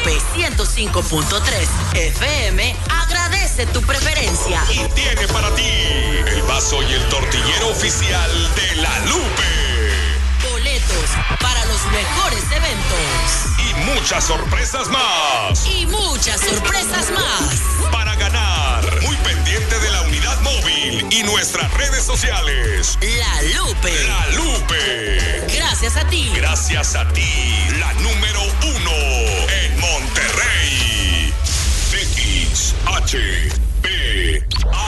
Lupe 105.3 FM agradece tu preferencia. Y tiene para ti el vaso y el tortillero oficial de La Lupe. Boletos para los mejores eventos. Y muchas sorpresas más. Y muchas sorpresas más. Para ganar, muy pendiente de la unidad móvil y nuestras redes sociales. La Lupe. La Lupe. Gracias a ti. Gracias a ti, la número 1 en Monterrey. XHPAG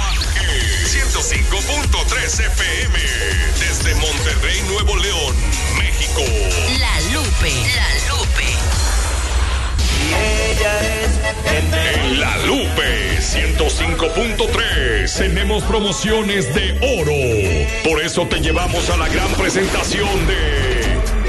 105.3 FM desde Monterrey, Nuevo León, México. La Lupe. La Lupe. Y ella es en La Lupe 105.3 tenemos promociones de oro. Por eso te llevamos a la gran presentación de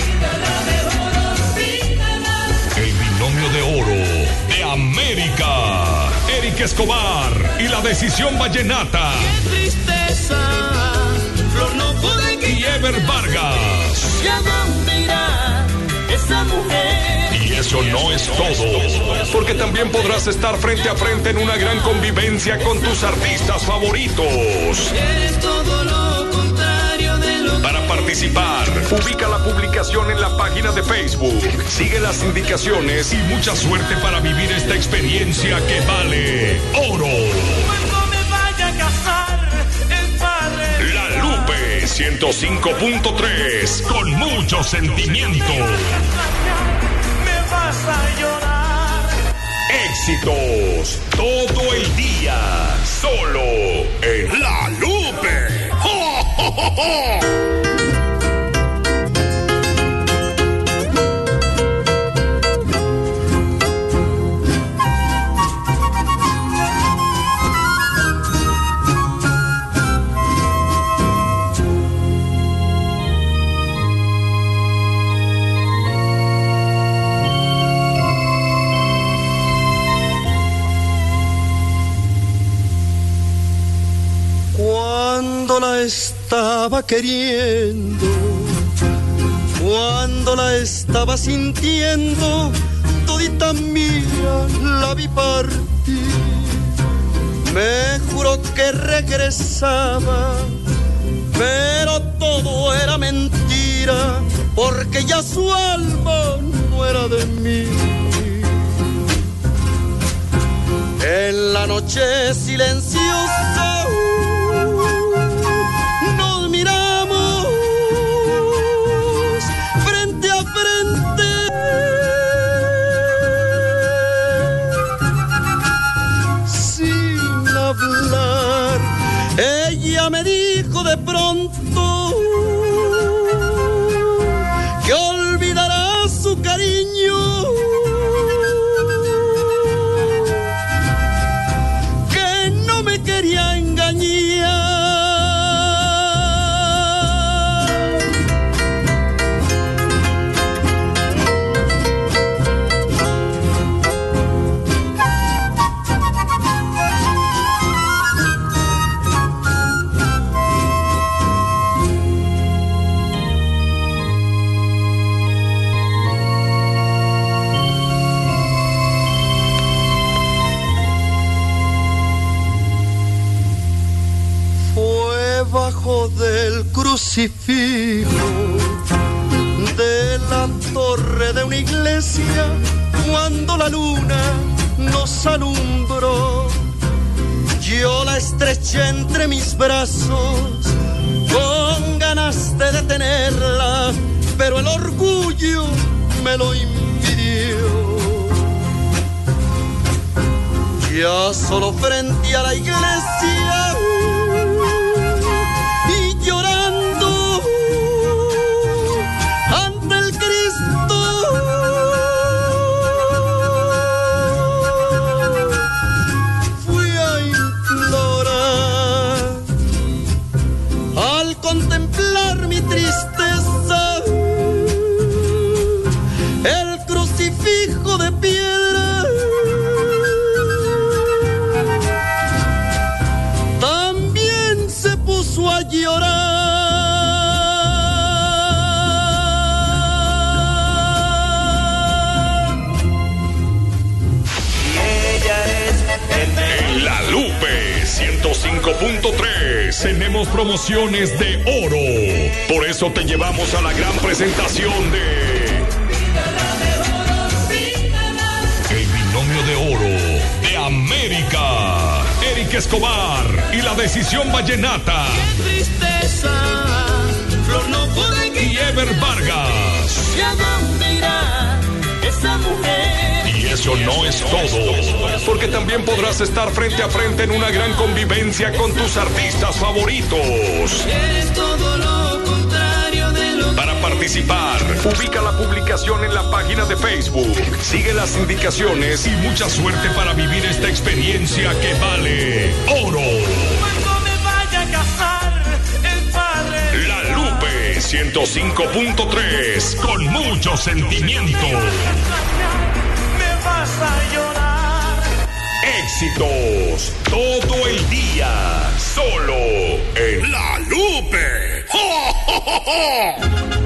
El Binomio de Oro de América, Eric Escobar y la Decisión Vallenata. ¡Qué tristeza! Flor no puede y Ever Vargas. Ya no mirar esa mujer. Y eso no es todo, porque también podrás estar frente a frente en una gran convivencia con tus artistas favoritos. Eres todo lo contrario de lo Para participar, ubica la publicación en la página de Facebook, sigue las indicaciones y mucha suerte para vivir esta experiencia que vale oro. Cuando me vaya a casar, el padre. La Lupe 105.3 con mucho sentimiento. Me vas a llorar. Éxitos todo el día, solo en La Lupe. ¡Oh, oh, oh, oh! Cuando la estaba queriendo, cuando la estaba sintiendo, todita mía la vi partir. Me juró que regresaba, pero todo era mentira, porque ya su alma no era de mí. En la noche silenciosa nos miramos frente a frente. Sin hablar, ella me dijo de pronto que olvidará su cariño, que no me quería engañar. Bajo del crucifijo de la torre de una iglesia, cuando la luna nos alumbró, yo la estreché entre mis brazos con ganas de detenerla, pero el orgullo me lo impidió. Ya solo frente a la iglesia y llorando ante el Cristo, fui a implorar. Al contemplar mi tristeza, el crucifijo de piedra, también se puso a llorar. 105.3 tenemos promociones de oro. Por eso te llevamos a la gran presentación de El Binomio de Oro de América, Eric Escobar y La Decisión Vallenata. ¡Qué tristeza! Flor no puede que Y Ever Vargas. ¿Y a dónde irá esa mujer? Y eso no es todo, porque también podrás estar frente a frente en una gran convivencia con tus artistas favoritos. Eres todo lo contrario de lo Para participar, ubica la publicación en la página de Facebook, sigue las indicaciones y mucha suerte para vivir esta experiencia que vale oro. Cuando me vaya a casar, el padre. La Lupe 105.3, con mucho sentimiento. Me vas a llorar. Éxitos todo el día, solo en La Lupe. ¡Jo, jo, jo, jo!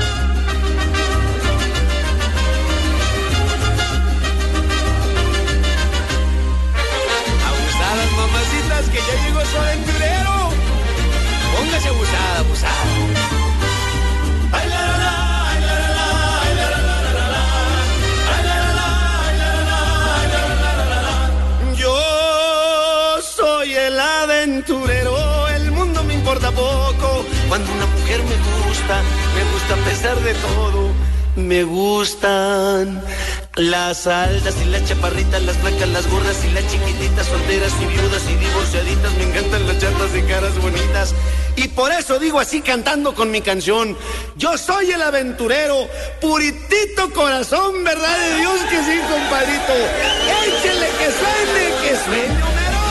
Abusadas, mamacitas, que ya llegó su aventurero. Póngase abusada, abusada. Ay, la, la, la, ay, la, la, la, ay, la, la, la, la, la, ay, la, la, la, ay, la, la, la, la, la. Yo soy el aventurero, el mundo me importa poco. Cuando una mujer me gusta a pesar de todo. Me gustan las altas y las chaparritas, las flacas, las gordas y las chiquititas, solteras y viudas y divorciaditas. Me encantan las chatas y caras bonitas. Y por eso digo así cantando con mi canción: yo soy el aventurero, puritito corazón, verdad de Dios que sí, compadrito. Échele que suene, Homero.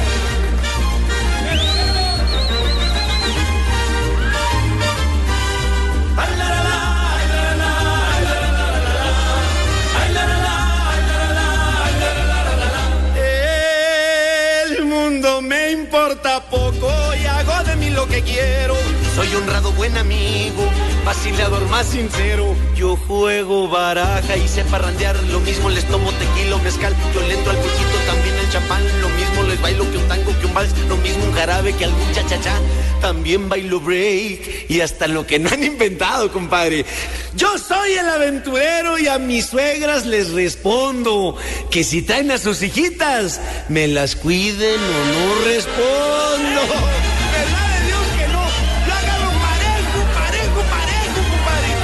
El mundo me importa poco y hago de mí lo que quiero. Soy honrado, buen amigo, vacilador más sincero. Yo juego baraja y sé parrandear. Lo mismo les tomo tequila o mezcal. Yo le entro al poquito, también el champán. Lo mismo les bailo que un tango, que un vals. Lo mismo un jarabe que algún cha-cha-cha. También bailo break y hasta lo que no han inventado, compadre. Yo soy el aventurero y a mis suegras les respondo que si traen a sus hijitas, me las cuiden o no respondo. ¿Verdad de Dios que no? Yo agarro parejo, compadre.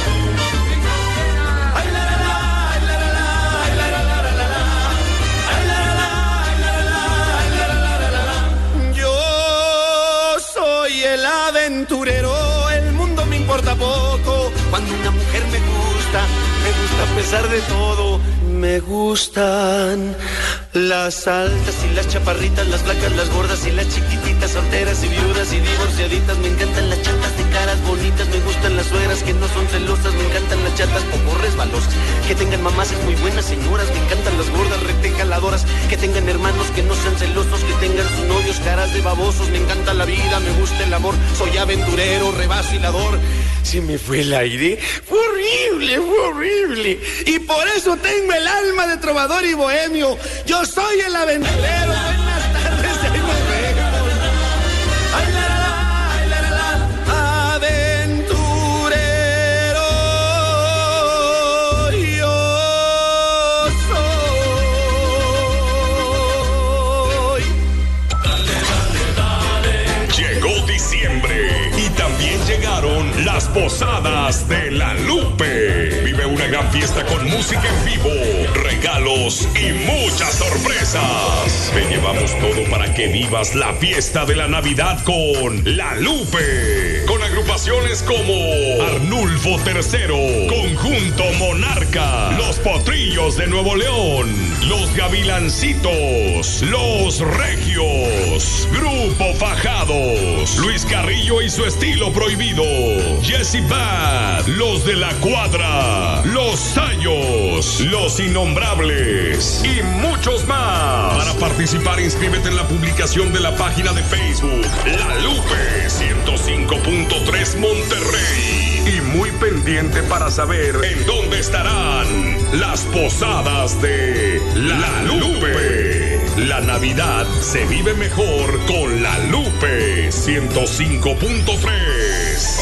Ay, la, la, la, ay, la, la, la, ay, la, la, la, la, la, ay, la, la, la, ay, la, la, la, ay, la, la, la, la. Yo soy el aventurero, el mundo me importa poco. Cuando una mujer me gusta a pesar de todo. Me gustan las altas y las chaparritas, las flacas, las gordas y las chiquititas, solteras y viudas y divorciaditas. Me encantan las chatas de caras bonitas, me gustan las suegras que no son celosas, me encantan las chatas poco resbalosas, que tengan mamases muy buenas señoras, me encantan las gordas retejaladoras, que tengan hermanos que no sean celosos, que tengan sus novios caras de babosos. Me encanta la vida, me gusta el amor, soy aventurero, revacilador. Se me fue el aire, fue horrible, y por eso tengo el alma de trovador y bohemio. Yo soy el aventurero. Buenas tardes, ahí nos vemos. Ay, la, la, la, ay, la, la, la. Aventurero yo soy. Llegó diciembre y también llegaron las posadas de La Lupe. Vive una gran fiesta con música en vivo, regalos y muchas sorpresas. Te llevamos todo para que vivas la fiesta de la Navidad con La Lupe. Con agrupaciones como Arnulfo III, Conjunto Monarca, Los Potrillos de Nuevo León, Los Gavilancitos, Los Regios, Grupo Fajados, Luis Carrillo y su estilo prohibido, Jesse Bad, Los de la Cuadra, Los Sayos, Los Innombrables y muchos más. Para participar, inscríbete en la publicación de la página de Facebook La Lupe 105.3 Monterrey. Y muy pendiente para saber en dónde estarán las posadas de La Lupe. La Navidad se vive mejor con La Lupe 105.3.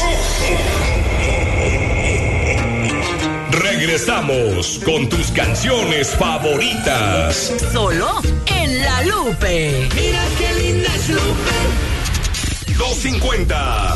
Regresamos con tus canciones favoritas. Solo en La Lupe. Mira qué linda es Lupe. 250.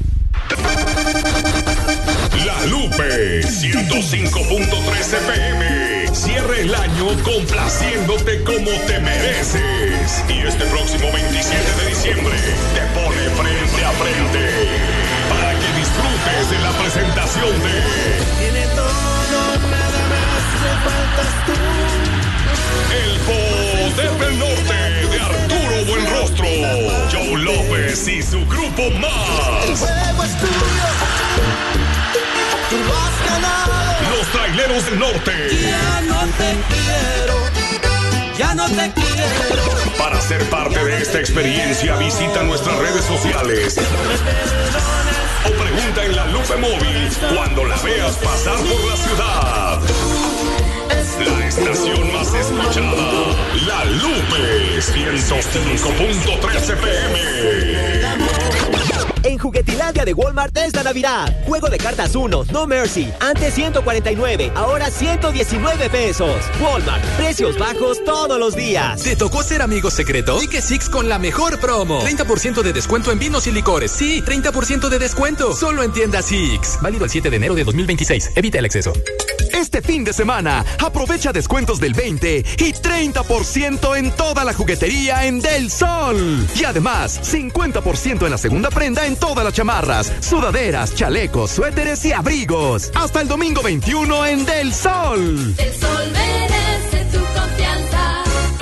La Lupe 105.3 FM. Cierra el año complaciéndote como te mereces. Y este próximo 27 de diciembre te pone frente a frente para que disfrutes de la presentación de Tiene todo, nada más le faltas tú. El Poder del Norte de Arturo Buenrostro, Joe López y su grupo El Más. juego es tuyo. Tú lo has ganado. Los Traileros del Norte. Ya no te quiero, ya no te quiero. Para ser parte de esta experiencia, visita nuestras redes sociales o pregunta en La Lupe Móvil cuando la veas pasar por la ciudad. La estación más escuchada, La Lupe 105.3 FM. En Juguetilandia de Walmart es la Navidad. Juego de cartas 1, No Mercy. Antes 149, ahora 119 pesos. Walmart, precios bajos todos los días. ¿Te tocó ser amigo secreto? Sigue Six con la mejor promo. 30% de descuento en vinos y licores. Sí, 30% de descuento. Solo en tienda Six. Válido el 7 de enero de 2026. Evita el exceso. Este fin de semana, aprovecha descuentos del 20 y 30% en toda la juguetería en Del Sol. Y además, 50% en la segunda prenda en todas las chamarras, sudaderas, chalecos, suéteres y abrigos. Hasta el domingo 21 en Del Sol. El Sol merece tu confianza.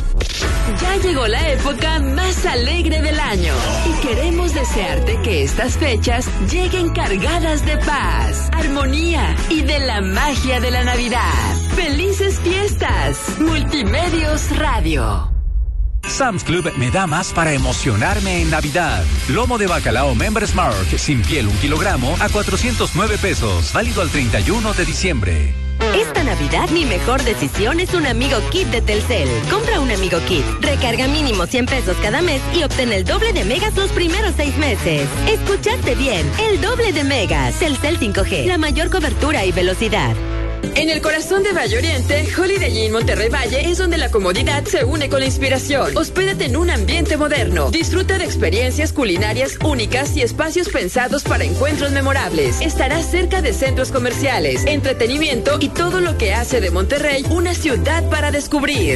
Ya llegó la época más alegre del año y queremos desearte que estas fechas lleguen cargadas de paz, armonía y de la magia de la Navidad. ¡Felices fiestas! Multimedios Radio. Sam's Club me da más para emocionarme en Navidad. Lomo de bacalao Members Mark sin piel 1 kilogramo a 409 pesos. Válido al 31 de diciembre. Esta Navidad mi mejor decisión es un Amigo Kit de Telcel. Compra un Amigo Kit, recarga mínimo 100 pesos cada mes y obtén el doble de megas los primeros 6 meses. Escuchaste bien, el doble de megas. Telcel 5G, la mayor cobertura y velocidad. En el corazón de Valle Oriente, Holiday Inn Monterrey Valle es donde la comodidad se une con la inspiración. Hospédate en un ambiente moderno. Disfruta de experiencias culinarias únicas y espacios pensados para encuentros memorables. Estarás cerca de centros comerciales, entretenimiento y todo lo que hace de Monterrey una ciudad para descubrir.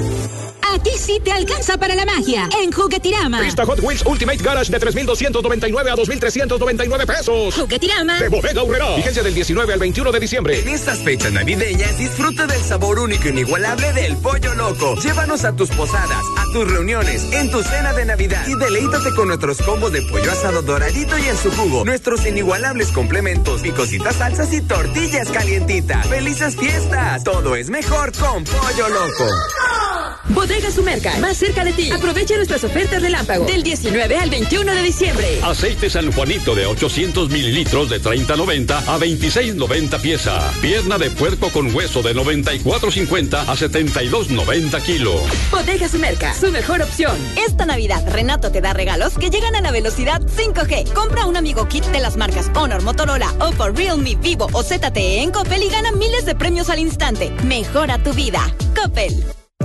A ti sí te alcanza para la magia en Juguetirama. Pista Hot Wheels Ultimate Garage de 3,299 a 2,399 pesos. Juguetirama de Bodega Aurrerá. Vigencia del 19 al 21 de diciembre. En estas fechas navideñas, disfruta del sabor único e inigualable del Pollo Loco. Llévanos a tus posadas, a tus reuniones, en tu cena de Navidad y deleítate con nuestros combos de pollo asado doradito y en su jugo. Nuestros inigualables complementos, picositas salsas y tortillas calientitas. ¡Felices fiestas! Todo es mejor con Pollo Loco. Bodega Sumerca, más cerca de ti. Aprovecha nuestras ofertas relámpago del 19 al 21 de diciembre. Aceite San Juanito de 800 mililitros de 30.90 a 26.90 pieza. Pierna de puerco con hueso de 94.50 a 72.90 kilo. Bodega Sumerca, su mejor opción. Esta Navidad, Renato te da regalos que llegan a la velocidad 5G. Compra un Amigo Kit de las marcas Honor, Motorola, Oppo, Realme, Vivo o ZTE en Coppel y gana miles de premios al instante. Mejora tu vida. Coppel.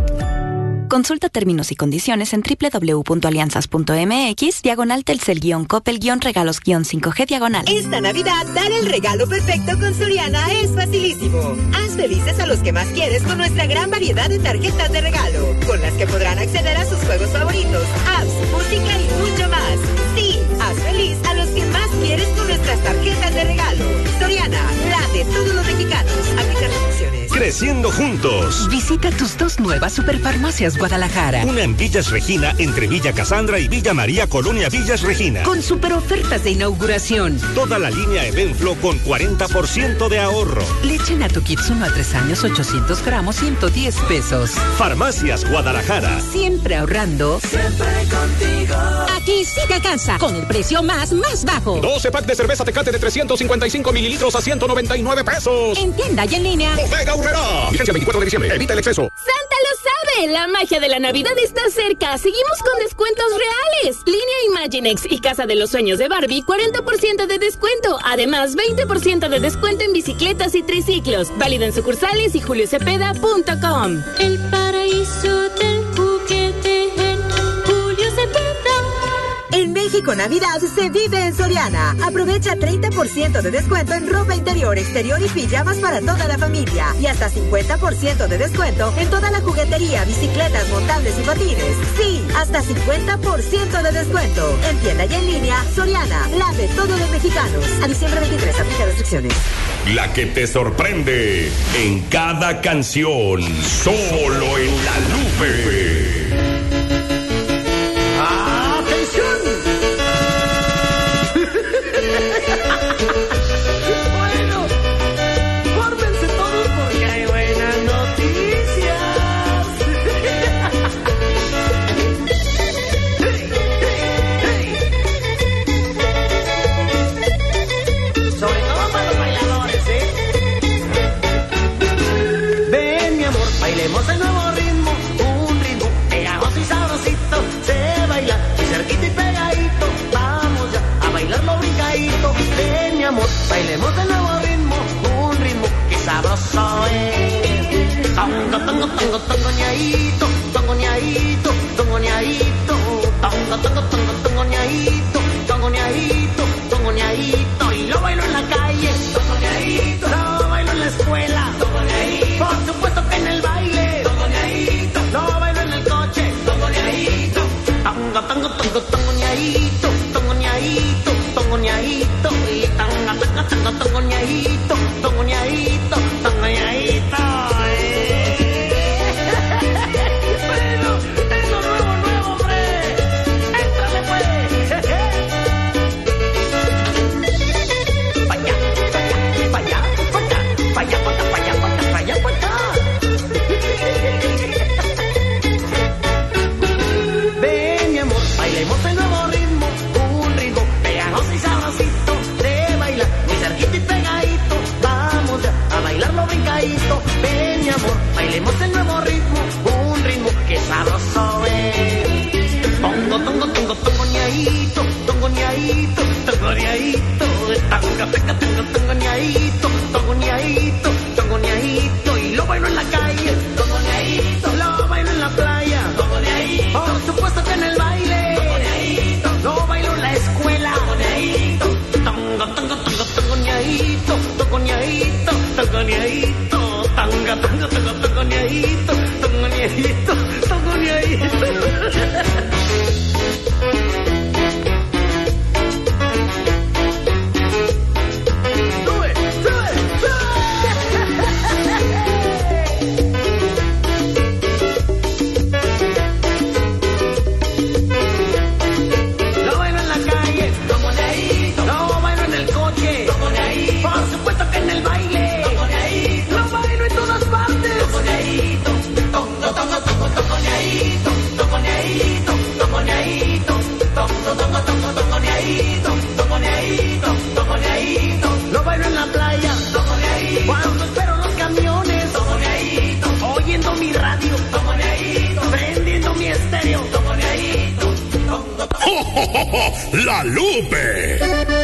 Consulta términos y condiciones en www.alianzas.mx/Telcel-Coppel-regalos-5G-. Esta Navidad, dar el regalo perfecto con Soriana es facilísimo. Haz felices a los que más quieres con nuestra gran variedad de tarjetas de regalo, con las que podrán acceder a sus juegos favoritos, apps, música y mucho más. Sí, haz feliz a los que más quieres con nuestras tarjetas de regalo. Soriana, la de todos los mexicanos. Aplica restricciones. Creciendo juntos. Visita tus 2 nuevas superfarmacias Guadalajara. Una en Villas Regina, entre Villa Casandra y Villa María, Colonia Villas Regina. Con super ofertas de inauguración. Toda la línea Evenflo con 40% de ahorro. Leche Nato Kids 1 a 3 años, 800 gramos, 110 pesos. Farmacias Guadalajara. Siempre ahorrando. Siempre contigo. Aquí sí te alcanza, con el precio más bajo. 12 pack de cerveza Tecate de 355 mililitros a 199 pesos. En tienda y en línea. Bodega Aurrerá. Vigencia 24 de diciembre. Evita el exceso. ¡Santa lo sabe! La magia de la Navidad está cerca. Seguimos con descuentos reales. Línea Imaginext y Casa de los Sueños de Barbie, 40% de descuento. Además, 20% de descuento en bicicletas y triciclos. Válido en sucursales y juliocepeda.com. El paraíso del juguete en Julio Cepeda. En México Navidad se vive en Soriana. Aprovecha 30% de descuento en ropa interior, exterior y pijamas para toda la familia. Y hasta 50% de descuento en toda la juguetería, bicicletas, montables y patines. Sí, hasta 50% de descuento. En tienda y en línea, Soriana, la de todos los mexicanos. A diciembre 23, aplica restricciones. La que te sorprende en cada canción, solo en La Lupe. Bueno, fórmense todos porque hay buenas noticias. Sobre todo para los bailadores, Ven, mi amor, bailemos el nuevo ritmo. Un ritmo pegajoso y sabrosito. Se baila muy cerquita y pegadito. Vamos ya a bailarlo brincadito. Ven, mi amor, bailemos el nuevo ritmo. Un ritmo que sabroso es. Tongo, tongo, tongo, tongo, ñaito. Tongo, ñaito, tongo, ñaito. Tongo, tongo, tongo, tongo, ñaito. Tongo, ñaito, tongo, ñaito. Y lo bailo en la calle. Tongo, ñaito. Lo bailo en la escuela. Tongo, ñaito. Por supuesto que en el baile. Tongo, ñaito. Lo bailo en el coche. Tongo, ñaito. Tongo, tongo, tongo, tongo, ñaito. Tongo, ñaito. Tongo, ñaito. Y tanga, tanga, tanga, tongo, ñaito. Tongo, ñaito. Tongo, ñaito. Bueno, es lo nuevo, hombre. Éntrale, pues. Vaya, vaya, vaya, vaya, vaya, vaya, vaya, vaya. Ven, mi amor, bailemos el nuevo ritmo. Un ritmo pegajoso y sabrosito. De bailar muy cerquita y pegadito. Vamos ya a bailarlo brincadito. Ven, mi amor, bailemos el nuevo ritmo. Un ritmo que sabroso es. Tongo, tongo, tongo, tongo, ñaito. Tongo, ñaito, tongo, ñaito. Tanga, tanga, tanga, tongo, ñaito. Tongo, ñaito, tongo, ñaito. Y lo bailo en la calle. Tongo, ñaito. Lo bailo en la playa. Tongo, ñaito. Por supuesto que en el baile. Tongo, ñaito. Lo bailo en la escuela. Tongo, ñaito. Tongo, tongo, tongo, tongo, ñaito. Tongo, ñaito, tongo, ñaito. Tanga, tanga, tanga, tongo, ñaito. Tongo, ñaito, tongo, ñaito. Lo bailo en la calle, tongo, ñaito. Lo bailo en el coche, tongo, ñaito. Por supuesto que en el baile, tongo, ñaito. Lo bailo en todas partes, tongo, ñaito. Tongo, tongo, tongo, tongo, ñaito. Tongo, ñaito, tongo, ñaito. Tongo, tongo, tongo, tongo, ñaito. Tongo, ñaito, tongo, ñaito. Lo bailo en la playa, tongo, ñaito. Cuando espero los camiones, tongo, ñaito. Oyendo mi radio, tongo, ñaito. Prendiendo mi estéreo, tongo, ñaito. Tongo, tongo. La Lupe.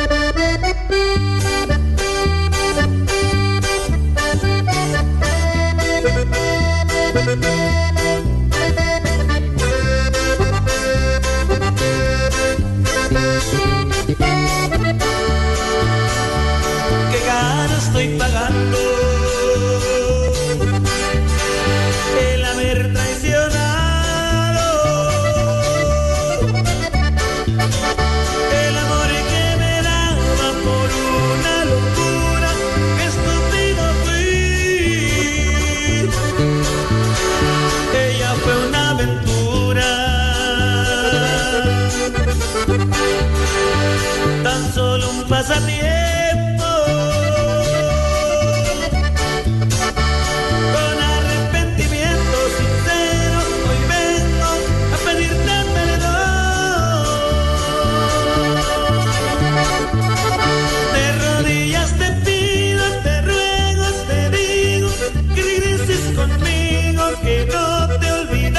Qué caro estoy pagando el haber traicionado el amor que me daba por una locura. Qué estúpido fui. Ella fue una aventura, tan solo un pasatiempo. Con arrepentimiento sincero, hoy vengo a pedirte perdón. De rodillas te pido, te ruego, te digo que regreses conmigo, que no te olvides.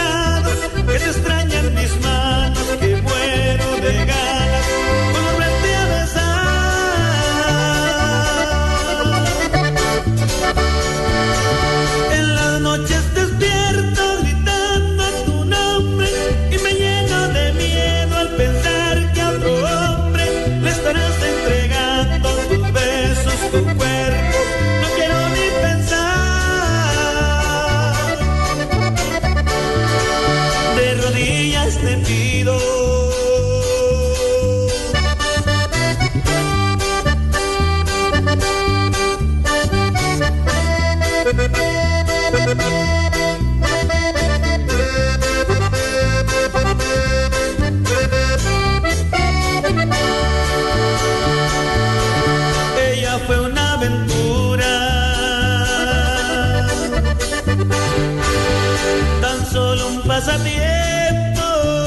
estás a tiempo.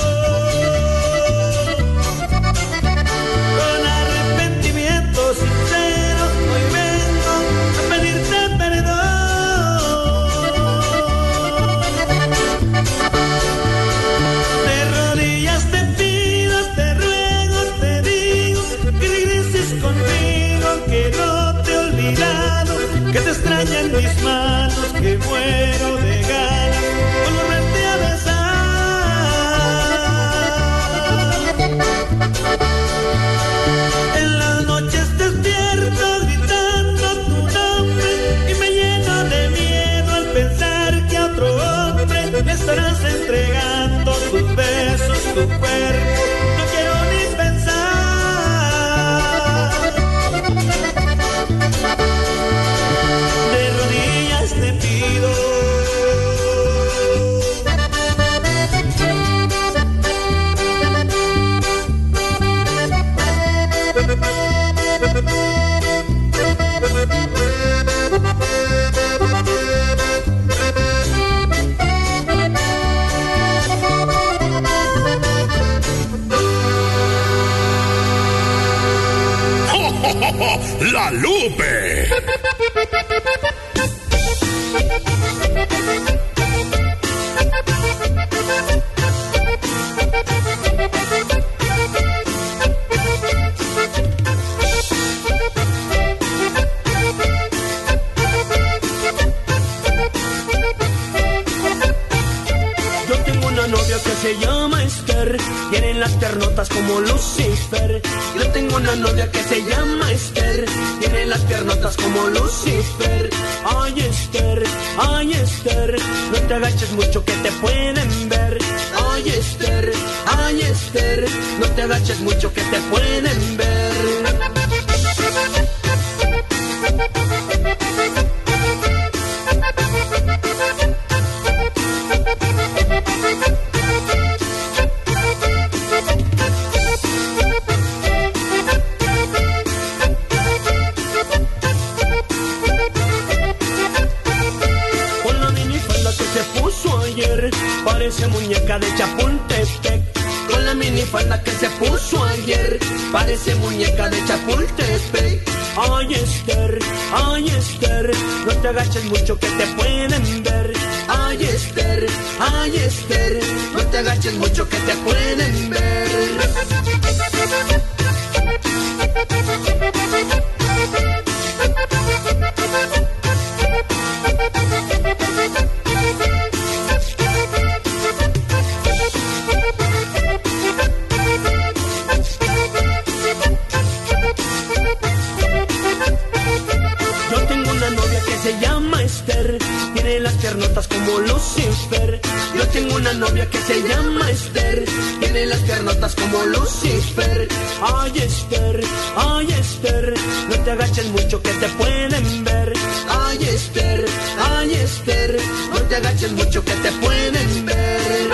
Con arrepentimiento sincero, hoy vengo a pedirte perdón. De rodillas te pido, te ruego, te digo que regreses conmigo, que no te he olvidado, que te extrañan mis manos, que muero de ganas por volverte a besar. En las noches despierto gritando tu nombre y me lleno de miedo al pensar que a otro hombre me estarás entregando tus besos, tu cuerpo. No quiero ni pensar. De rodillas te pido. La Lupe. Yo tengo una novia que se llama Esther, tiene las piernotas como Lucifer. Yo tengo una novia que se llama Esther, tiene las piernotas como Lucifer. Ay Esther, no te agaches mucho que te pueden ver. Ay Esther, no te agaches mucho que te pueden ver. Parece muñeca de Chapultepec. Con la minifalda que se puso ayer, parece muñeca de Chapultepec. Ay Esther, no te agaches mucho que te pueden ver. Ay Esther, no te agaches mucho que te pueden ver. Tiene las piernotas como Lucifer. Yo tengo una novia que se llama Esther, tiene las piernotas como Lucifer. Ay Esther, no te agaches mucho que te pueden ver. Ay Esther, no te agaches mucho que te pueden ver.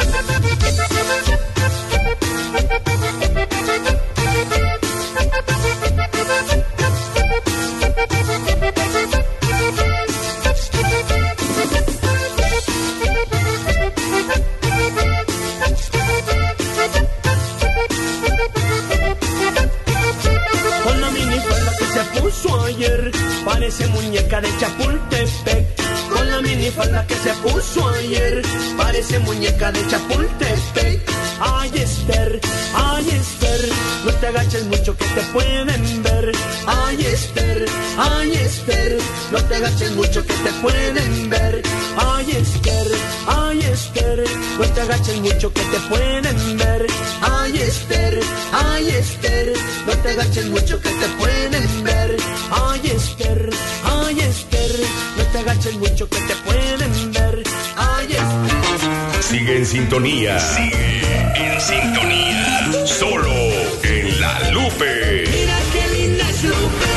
Parece muñeca de Chapultepec. Con la minifalda que se puso ayer, parece muñeca de Chapultepec. Ay Esther, no te agaches mucho que te pueden ver. Ay Esther, no te agaches mucho que te pueden ver. Ay Esther, no te agaches mucho que te pueden ver. Ay Esther, no te agaches mucho que te pueden ver. Ay Esther, no te agaches mucho que te pueden ver. Ay Esther. Sigue en sintonía. Solo en La Lupe. Mira qué linda es Lupe.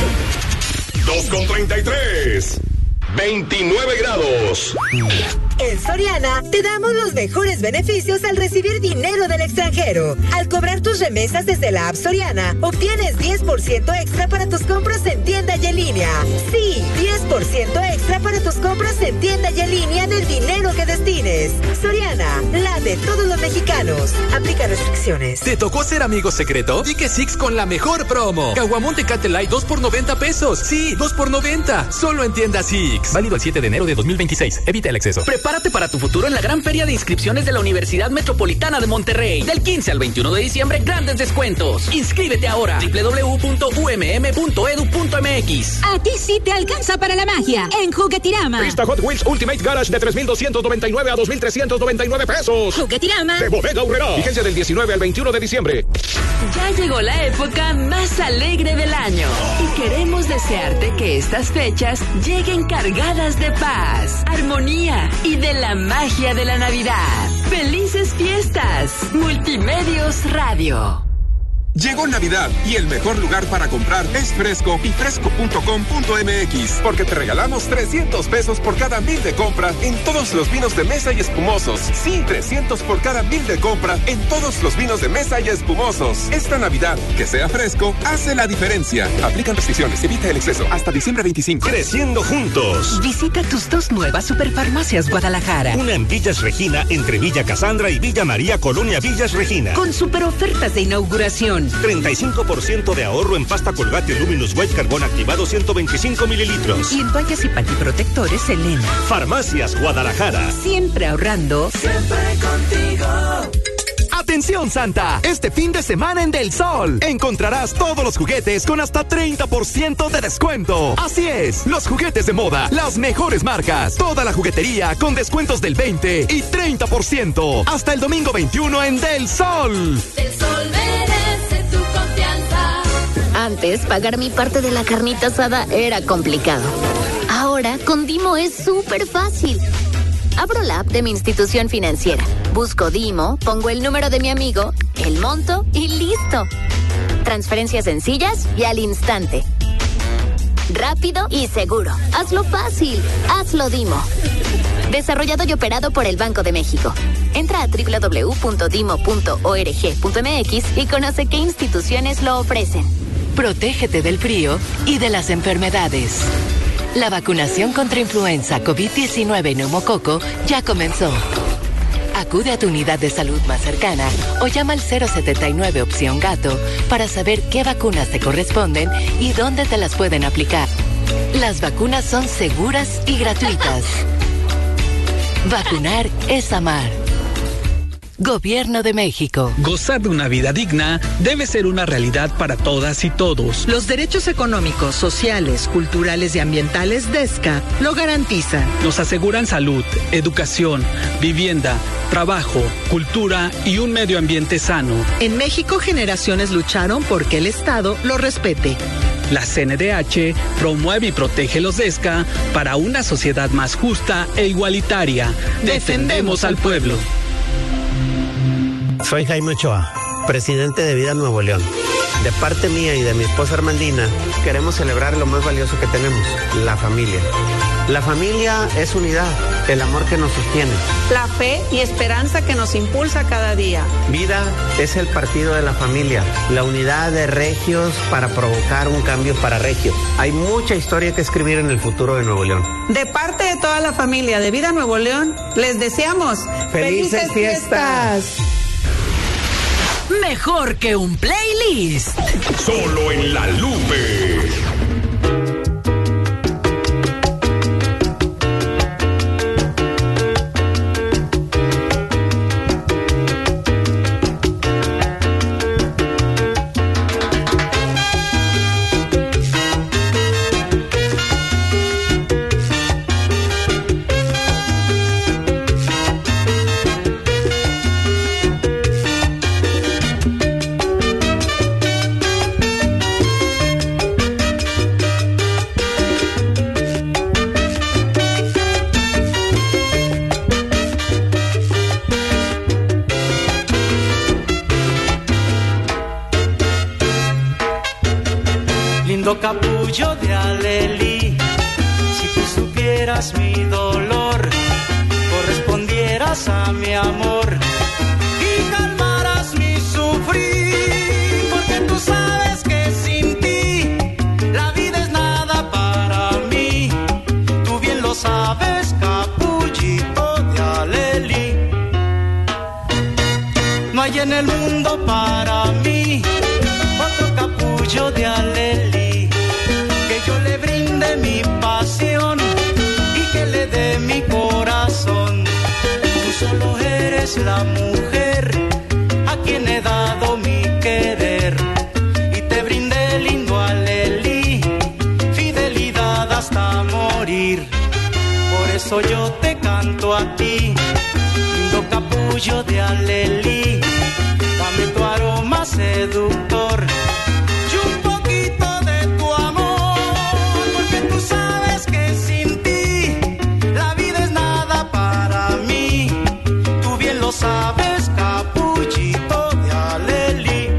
2:33. 29 grados. En Soriana te damos los mejores beneficios al recibir dinero del extranjero. Al cobrar tus remesas desde la app Soriana, obtienes 10% extra para tus compras en tienda y en línea. Sí, 10% extra para tus compras en tienda y en línea del dinero que destines. Soriana. Soriana, la de todos los mexicanos. Aplica restricciones. ¿Te tocó ser amigo secreto? Di que Six con la mejor promo. Caguamón Tecate Light 2 por 90 pesos. Sí, 2 por 90. Solo en tienda Six. Válido el 7 de enero de 2026. Evita el exceso. Prepárate para tu futuro en la gran feria de inscripciones de la Universidad Metropolitana de Monterrey. Del 15 al 21 de diciembre, grandes descuentos. Inscríbete ahora. www.umm.edu.mx. A ti sí te alcanza para la magia en Juguetirama. Pista Hot Wheels Ultimate Garage de 3,299 a 2,399 pesos. Juguetirama. De Bodega Aurrerá. Vigencia del 19 al 21 de diciembre. Ya llegó la época más alegre del año y queremos desearte que estas fechas lleguen cargadas de paz, armonía y de la magia de la Navidad. ¡Felices fiestas! Multimedios Radio. Llegó Navidad y el mejor lugar para comprar es Fresco y fresco.com.mx, porque te regalamos 300 pesos por cada 1,000 de compra en todos los vinos de mesa y espumosos. Sí, 300 por cada 1,000 de compra en todos los vinos de mesa y espumosos. Esta Navidad, que sea Fresco, hace la diferencia. Aplican restricciones, evita el exceso. Hasta diciembre 25. Creciendo juntos. Visita tus 2 nuevas Superfarmacias Guadalajara. Una en Villas Regina, entre Villa Casandra y Villa María Colonia Villas Regina. Con super ofertas de inauguración. 35% de ahorro en pasta Colgate Luminous White Carbón activado 125 mililitros. Y en toallas y pantiprotectores Selena. Farmacias Guadalajara. Siempre ahorrando. Siempre contigo. ¡Atención, Santa! Este fin de semana en Del Sol encontrarás todos los juguetes con hasta 30% de descuento. Así es, los juguetes de moda, las mejores marcas, toda la juguetería con descuentos del 20 y 30%. Hasta el domingo 21 en Del Sol. Del Sol merece tu confianza. Antes, pagar mi parte de la carnita asada era complicado. Ahora, con Dimo es súper fácil. Abro la app de mi institución financiera, busco Dimo, pongo el número de mi amigo, el monto y listo. Transferencias sencillas y al instante. Rápido y seguro. Hazlo fácil. Hazlo Dimo. Desarrollado y operado por el Banco de México. Entra a www.dimo.org.mx y conoce qué instituciones lo ofrecen. Protégete del frío y de las enfermedades. La vacunación contra influenza, COVID-19 y neumococo ya comenzó. Acude a tu unidad de salud más cercana o llama al 079 opción gato para saber qué vacunas te corresponden y dónde te las pueden aplicar. Las vacunas son seguras y gratuitas. Vacunar es amar. Gobierno de México. Gozar de una vida digna debe ser una realidad para todas y todos. Los derechos económicos, sociales, culturales y ambientales de ESCA lo garantizan. Nos aseguran salud, educación, vivienda, trabajo, cultura y un medio ambiente sano. En México, generaciones lucharon porque el Estado lo respete. La CNDH promueve y protege los DESCA para una sociedad más justa e igualitaria. Defendemos al pueblo. Soy Jaime Ochoa, presidente de Vida Nuevo León. De parte mía y de mi esposa Armandina, queremos celebrar lo más valioso que tenemos, la familia. La familia es unidad, el amor que nos sostiene. La fe y esperanza que nos impulsa cada día. Vida es el partido de la familia, la unidad de regios para provocar un cambio para regios. Hay mucha historia que escribir en el futuro de Nuevo León. De parte de toda la familia de Vida Nuevo León, les deseamos ¡Felices fiestas! Mejor que un playlist. Solo en La Lupe. Capullo de Alelí, si tú supieras mi dolor, correspondieras a mi amor y calmaras mi sufrir, porque tú sabes que sin ti la vida es nada para mí. Tú bien lo sabes, Capullito de Alelí. hay en el mundo para mí otro capullo de alelí, que yo le brinde mi pasión y que le dé mi corazón. Tú solo eres la mujer a quien he dado mi querer y te brindé lindo alelí, fidelidad hasta morir. Por eso yo te canto a ti, lindo capullo de alelí, dame tu aroma seductor y un poquito de tu amor, porque tú sabes que sin ti la vida es nada para mí. Tú bien lo sabes, capullito de alelí.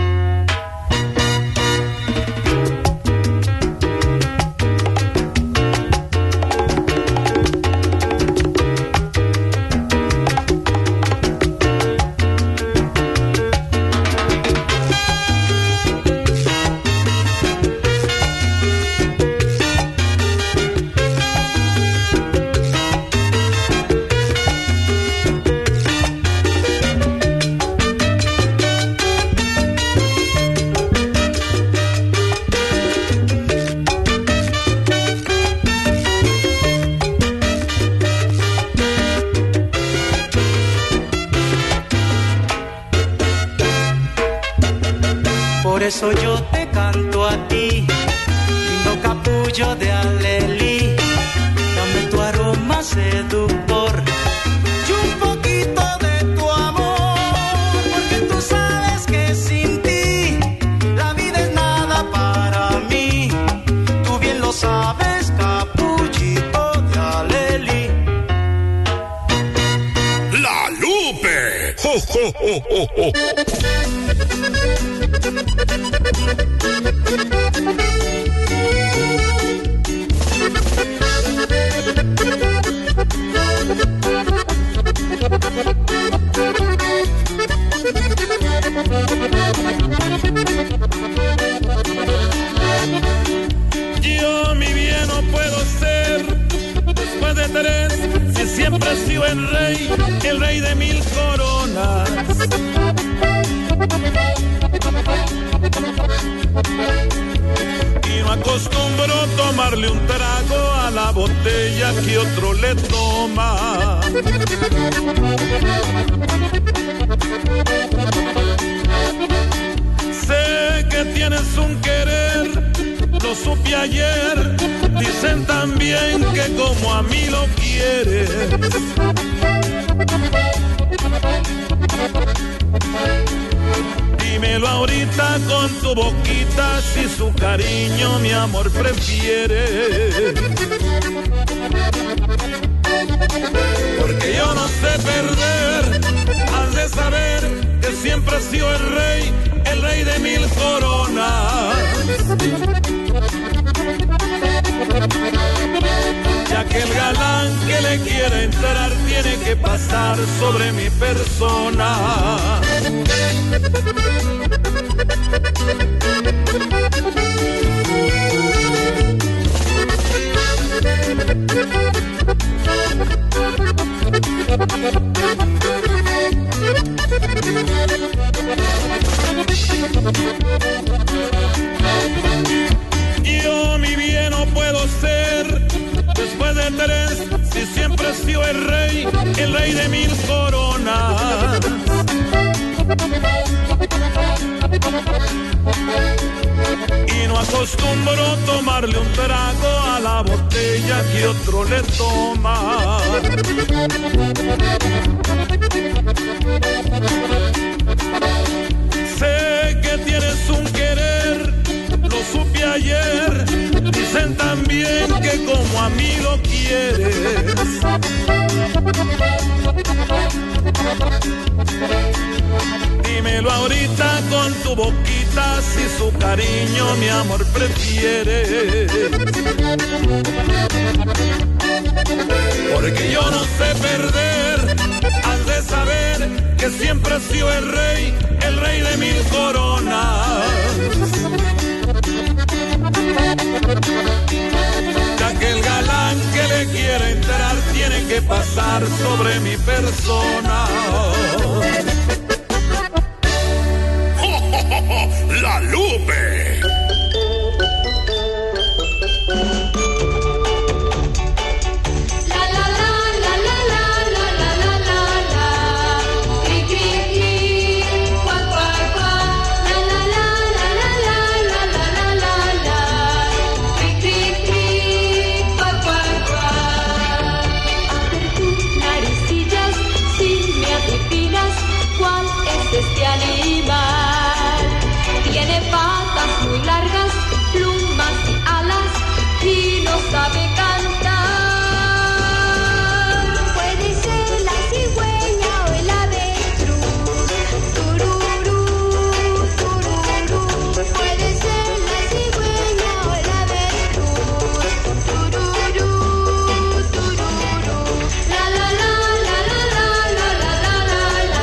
Por eso yo te canto a ti, lindo capullo de alelí, dame tu aroma seductor y un poquito de tu amor, porque tú sabes que sin ti la vida es nada para mí. Tú bien lo sabes, capullito de alelí. La Lupe. ¡Jo, jo, jo, jo, jo! Yo mi bien no puedo ser después de tres, si siempre he sido el rey de mil coronas. Y no acostumbro tomarle un trago a la botella que otro le toma. Sé que tienes un querer, lo supe ayer. Dicen también que como a mí lo quieres. Dímelo ahorita con tu boquita si su cariño mi amor prefiere. Porque yo no sé perder, has de saber que siempre he sido el rey de mil coronas. Ya que el galán que le quiera entrar tiene que pasar sobre mi persona. Yo mi bien no puedo ser después de tres, si siempre he sido el rey de mil coronas. Y no acostumbro tomarle un trago a la botella que otro le toma. Sé que tienes un querer, lo supe ayer. Dicen también que como a mí lo quieres. Dímelo ahorita con tu boquita si su cariño mi amor prefiere. Porque yo no sé perder, has de saber que siempre he sido el rey de mil coronas. Ya que el galán que le quiere entrar tiene que pasar sobre mi persona. La Lupe. Este animal tiene patas muy largas, plumas y alas y no sabe cantar. Puede ser la cigüeña o el avestruz, tururú, tururú. Puede ser la cigüeña o el avestruz, tururú, tururú. La la la la la la la la la la.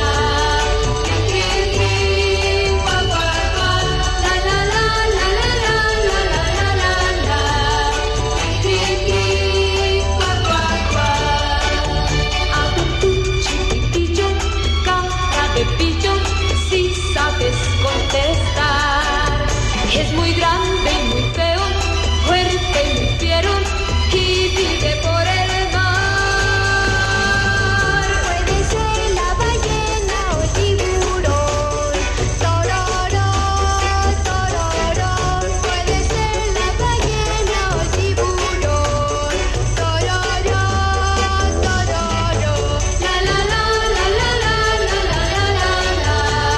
Contestar. Es muy grande y muy feo, fuerte y muy fiero, y vive por el mar. Puede ser la ballena o el tiburón, tororó, tororó. Puede ser la ballena o el tiburón, tororó, tororó. La la la la la la la la la la.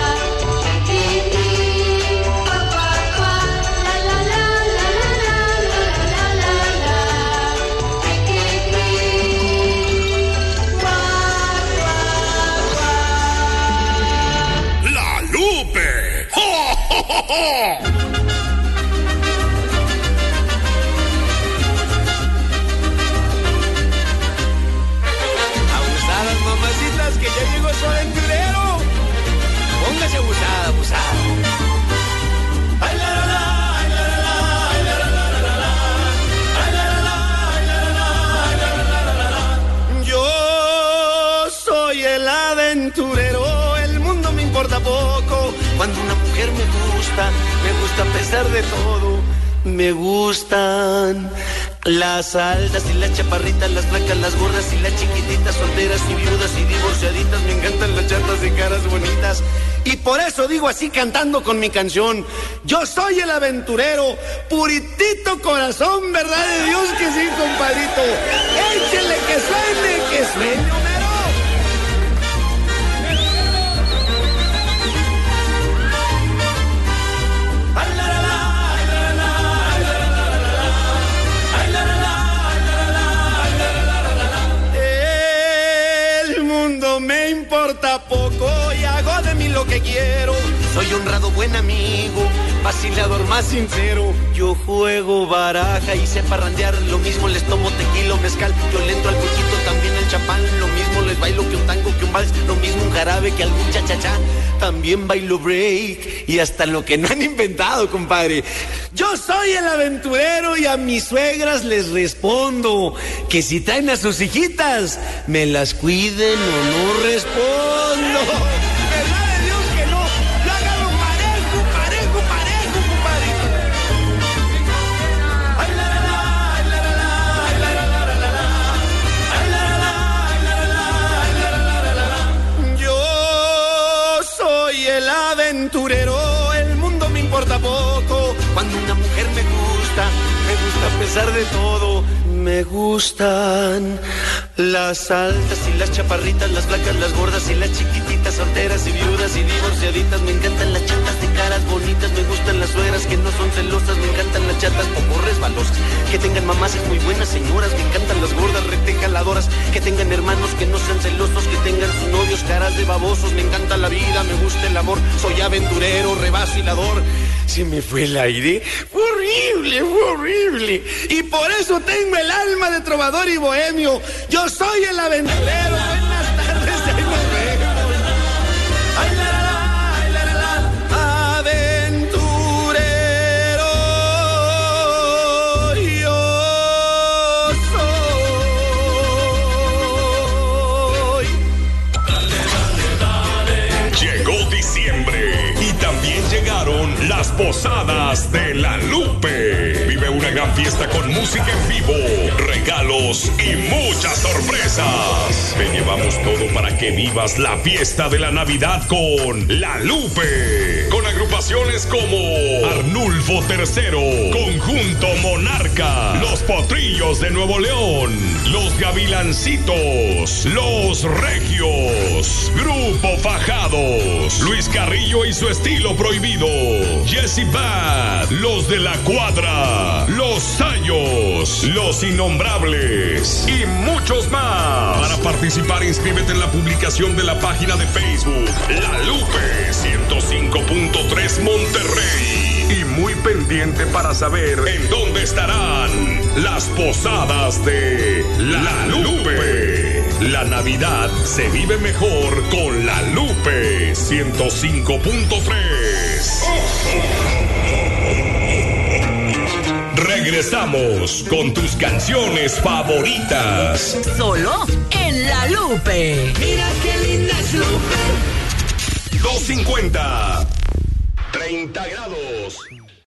La Lupe. ¡Jo, jo, jo, jo! Abusadas, mamacitas, que ya llegó su aventurero. Póngase abusada, abusada. Ay, la, la, la, ay, la, la, la, ay, la, la, la, la, la, ay, la, la, la, ay, la, la, la, ay, la, la, la, la. Yo soy el aventurero, el mundo me importa poco. Cuando una mujer me gusta a pesar de todo. Me gustan las altas y las chaparritas, las flacas, las gordas y las chiquititas, solteras y viudas y divorciaditas. Me encantan las chatas de caras bonitas. Y por eso digo así cantando con mi canción: yo soy el aventurero, puritito corazón, verdad de Dios que sí, compadrito. Échele que suene, Homero. El mundo me importa poco y hago de mí lo que quiero. Soy honrado, buen amigo, vacilador más sincero. Yo juego baraja y sé parrandear. Lo mismo les tomo tequila o mezcal. Yo le entro al poquito, también al chapán. Lo mismo les bailo que un tango, que un vals. Lo mismo un jarabe que algún cha-cha-cha. También bailo break y hasta lo que no han inventado, compadre. Yo soy el aventurero y a mis suegras les respondo que si traen a sus hijitas, me las cuiden o no respondo. ¿Verdad de Dios que no? Yo hágalo parejo, compadre. Ay, la, la, la, ay, la, la, la, ay, la, la, la, la, la, ay, la, la, la, ay, la, la, la, ay, la, la, la, la. Yo soy el aventurero, el mundo me importa poco. Cuando una mujer me gusta a pesar de todo. Me gustan las altas y las chaparritas, las flacas, las gordas y las chiquititas, solteras y viudas y divorciaditas. Me encantan las chatas de caras bonitas, me gustan las suegras que no son celosas, me encantan las chatas poco resbalosas, que tengan mamás muy buenas señoras, me encantan las gordas retejaladoras, que tengan hermanos que no sean celosos, que tengan sus novios caras de babosos. Me encanta la vida, me gusta el amor, soy aventurero, revacilador. Se me fue el aire, fue horrible, y por eso tengo el alma de trovador y bohemio. Yo soy el aventurero. Buenas tardes, ahí nos vemos. Ay, la, la, la, ay, la, la, la. Aventurero yo soy. Llegó diciembre y también llegaron las las Posadas de la Lupe. Vive una gran fiesta con música en vivo, regalos y muchas sorpresas. Te llevamos todo para que vivas la fiesta de la Navidad con La Lupe. Con agrupaciones como Arnulfo III, Conjunto Monarca, Los Potrillos de Nuevo León, Los Gavilancitos, Los Regios, Grupo Fajados, Luis Carrillo y su estilo prohibido, Jesse Bad, Los de la Cuadra, Los Sayos, Los Innombrables y muchos más. Para participar, inscríbete en la publicación de la página de Facebook La Lupe 105.3 Monterrey. Y muy pendiente para saber en dónde estarán las posadas de La Lupe. La Navidad se vive mejor con La Lupe 105.3. Regresamos con tus canciones favoritas. Solo en La Lupe. Mira qué linda es Lupe. 250. 30 grados.